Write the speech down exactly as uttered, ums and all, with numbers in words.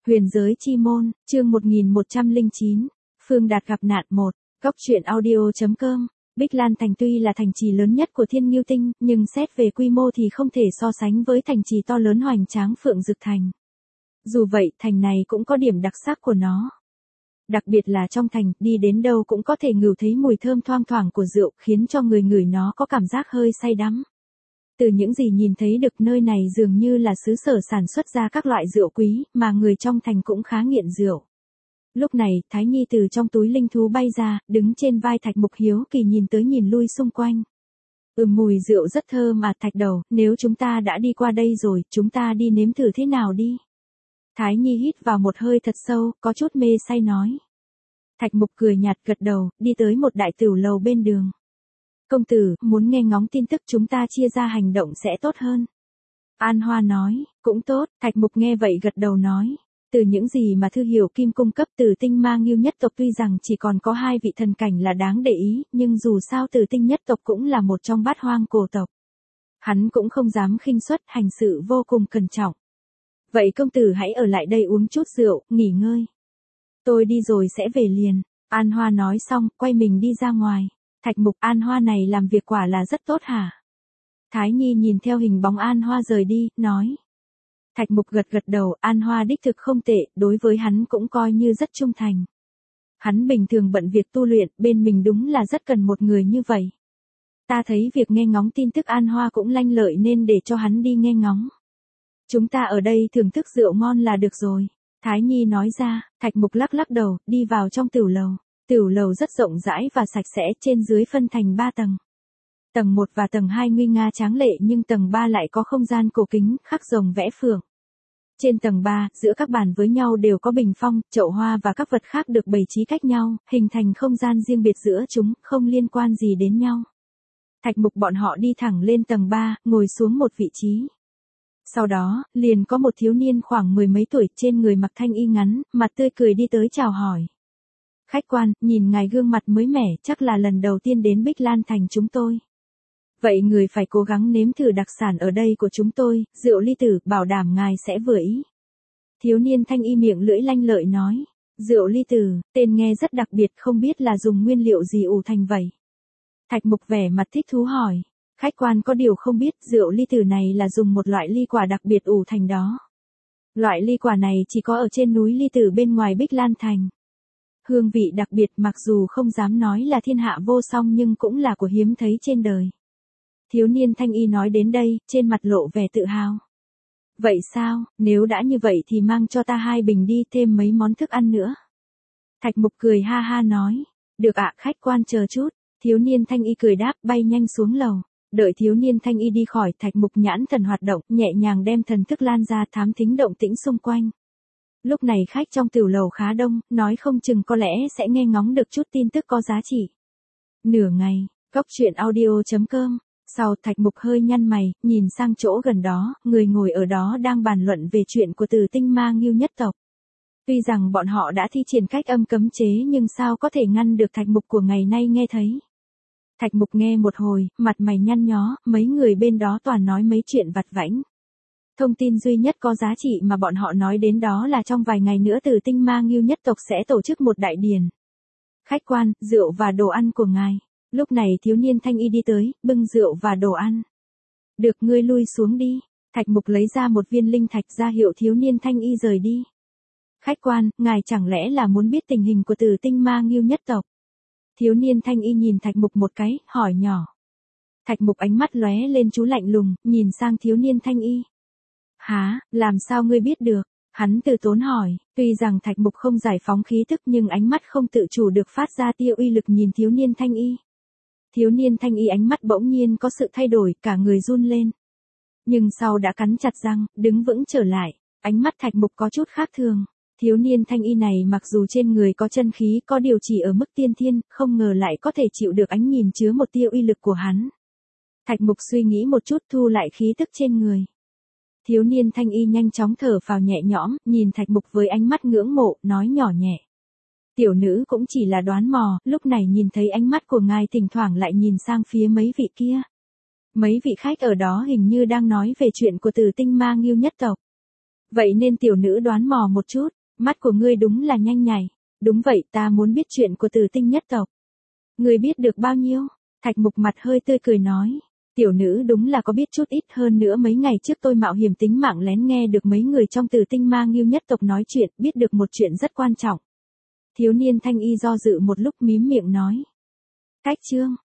Huyền giới chi môn, chương một nghìn một trăm lẻ chín, Phương Đạt gặp nạn một, Góc truyện audio.com. Bích Lan Thành tuy là thành trì lớn nhất của Thiên Ngưu Tinh, nhưng xét về quy mô thì không thể so sánh với thành trì to lớn hoành tráng Phượng Dực Thành. Dù vậy, thành này cũng có điểm đặc sắc của nó. Đặc biệt là trong thành, đi đến đâu cũng có thể ngửi thấy mùi thơm thoang thoảng của rượu, khiến cho người ngửi nó có cảm giác hơi say đắm. Từ những gì nhìn thấy được, nơi này dường như là xứ sở sản xuất ra các loại rượu quý, mà người trong thành cũng khá nghiện rượu. Lúc này, Thái Nhi từ trong túi linh thú bay ra, đứng trên vai Thạch Mục hiếu kỳ nhìn tới nhìn lui xung quanh. Ừm, mùi rượu rất thơm mà Thạch Đầu, nếu chúng ta đã đi qua đây rồi, chúng ta đi nếm thử thế nào đi. Thái Nhi hít vào một hơi thật sâu, có chút mê say nói. Thạch Mục cười nhạt gật đầu, đi tới một đại tửu lầu bên đường. Công tử, muốn nghe ngóng tin tức chúng ta chia ra hành động sẽ tốt hơn. An Hoa nói, cũng tốt, Thạch Mục nghe vậy gật đầu nói. Từ những gì mà Thư Hiểu Kim cung cấp, Tử Tinh Ma Ngưu nhất tộc tuy rằng chỉ còn có hai vị thần cảnh là đáng để ý, nhưng dù sao Tử Tinh nhất tộc cũng là một trong bát hoang cổ tộc. Hắn cũng không dám khinh suất, hành sự vô cùng cẩn trọng. Vậy công tử hãy ở lại đây uống chút rượu, nghỉ ngơi. Tôi đi rồi sẽ về liền. An Hoa nói xong, quay mình đi ra ngoài. Thạch Mục, An Hoa này làm việc quả là rất tốt hả? Thái Nhi nhìn theo hình bóng An Hoa rời đi, nói. Thạch Mục gật gật đầu, An Hoa đích thực không tệ, đối với hắn cũng coi như rất trung thành. Hắn bình thường bận việc tu luyện, bên mình đúng là rất cần một người như vậy. Ta thấy việc nghe ngóng tin tức An Hoa cũng lanh lợi nên để cho hắn đi nghe ngóng. Chúng ta ở đây thưởng thức rượu ngon là được rồi. Thái Nhi nói ra, Thạch Mục lắc lắc đầu, đi vào trong tửu lầu. Tửu lầu rất rộng rãi và sạch sẽ, trên dưới phân thành ba tầng. Tầng một và tầng hai nguy nga tráng lệ, nhưng tầng ba lại có không gian cổ kính, khắc rồng vẽ phượng. Trên tầng ba, giữa các bàn với nhau đều có bình phong, chậu hoa và các vật khác được bày trí cách nhau, hình thành không gian riêng biệt giữa chúng, không liên quan gì đến nhau. Thạch Mục bọn họ đi thẳng lên tầng ba, ngồi xuống một vị trí. Sau đó, liền có một thiếu niên khoảng mười mấy tuổi, trên người mặc thanh y ngắn, mặt tươi cười đi tới chào hỏi. Khách quan, nhìn ngài gương mặt mới mẻ, chắc là lần đầu tiên đến Bích Lan Thành chúng tôi. Vậy người phải cố gắng nếm thử đặc sản ở đây của chúng tôi, rượu ly tử, bảo đảm ngài sẽ vừa ý. Thiếu niên thanh y miệng lưỡi lanh lợi nói. Rượu ly tử, tên nghe rất đặc biệt, không biết là dùng nguyên liệu gì ủ thành vậy. Thạch Mục vẻ mặt thích thú hỏi. Khách quan có điều không biết, rượu ly tử này là dùng một loại ly quả đặc biệt ủ thành đó. Loại ly quả này chỉ có ở trên núi ly tử bên ngoài Bích Lan Thành. Hương vị đặc biệt, mặc dù không dám nói là thiên hạ vô song nhưng cũng là của hiếm thấy trên đời. Thiếu niên thanh y nói đến đây, trên mặt lộ vẻ tự hào. Vậy sao, nếu đã như vậy thì mang cho ta hai bình đi, thêm mấy món thức ăn nữa. Thạch Mục cười ha ha nói. Được ạ, khách quan chờ chút. Thiếu niên thanh y cười đáp, bay nhanh xuống lầu. Đợi thiếu niên thanh y đi khỏi, Thạch Mục nhãn thần hoạt động, nhẹ nhàng đem thần thức lan ra thám thính động tĩnh xung quanh. Lúc này khách trong tửu lầu khá đông, nói không chừng có lẽ sẽ nghe ngóng được chút tin tức có giá trị. Nửa ngày, Góc truyện audio.com. Sau, Thạch Mục hơi nhăn mày, nhìn sang chỗ gần đó, người ngồi ở đó đang bàn luận về chuyện của Tử Tinh Ma Ngưu nhất tộc. Tuy rằng bọn họ đã thi triển cách âm cấm chế nhưng sao có thể ngăn được Thạch Mục của ngày nay nghe thấy. Thạch Mục nghe một hồi, mặt mày nhăn nhó, mấy người bên đó toàn nói mấy chuyện vặt vãnh. Thông tin duy nhất có giá trị mà bọn họ nói đến đó là trong vài ngày nữa Tử Tinh Ma Ngưu nhất tộc sẽ tổ chức một đại điển. Khách quan, rượu và đồ ăn của ngài. Lúc này thiếu niên thanh y đi tới, bưng rượu và đồ ăn. Được, ngươi lui xuống đi. Thạch Mục lấy ra một viên linh thạch ra hiệu thiếu niên thanh y rời đi. Khách quan, ngài chẳng lẽ là muốn biết tình hình của Tử Tinh Ma Ngưu nhất tộc? Thiếu niên thanh y nhìn Thạch Mục một cái, hỏi nhỏ. Thạch Mục ánh mắt lóe lên chú lạnh lùng, nhìn sang thiếu niên thanh y. Hả, làm sao ngươi biết được? Hắn từ tốn hỏi, tuy rằng Thạch Mục không giải phóng khí tức nhưng ánh mắt không tự chủ được phát ra tia uy lực nhìn thiếu niên thanh y. Thiếu niên thanh y ánh mắt bỗng nhiên có sự thay đổi, cả người run lên. Nhưng sau đã cắn chặt răng, đứng vững trở lại, ánh mắt Thạch Mục có chút khác thường. Thiếu niên thanh y này mặc dù trên người có chân khí, có điều chỉ ở mức tiên thiên, không ngờ lại có thể chịu được ánh nhìn chứa một tia uy lực của hắn. Thạch Mục suy nghĩ một chút, thu lại khí tức trên người. Thiếu niên thanh y nhanh chóng thở phào nhẹ nhõm, nhìn Thạch Mục với ánh mắt ngưỡng mộ, nói nhỏ nhẹ. Tiểu nữ cũng chỉ là đoán mò, lúc này nhìn thấy ánh mắt của ngài thỉnh thoảng lại nhìn sang phía mấy vị kia. Mấy vị khách ở đó hình như đang nói về chuyện của Tử Tinh Ma Ngưu nhất tộc. Vậy nên tiểu nữ đoán mò một chút, mắt của ngươi đúng là nhanh nhạy. Đúng vậy, ta muốn biết chuyện của Tử Tinh nhất tộc. Ngươi biết được bao nhiêu? Thạch Mục mặt hơi tươi cười nói. Tiểu nữ đúng là có biết chút ít, hơn nữa mấy ngày trước tôi mạo hiểm tính mạng lén nghe được mấy người trong Tử Tinh Ma Ngưu nhất tộc nói chuyện, biết được một chuyện rất quan trọng. Thiếu niên thanh y do dự một lúc mím miệng nói. Cách chương.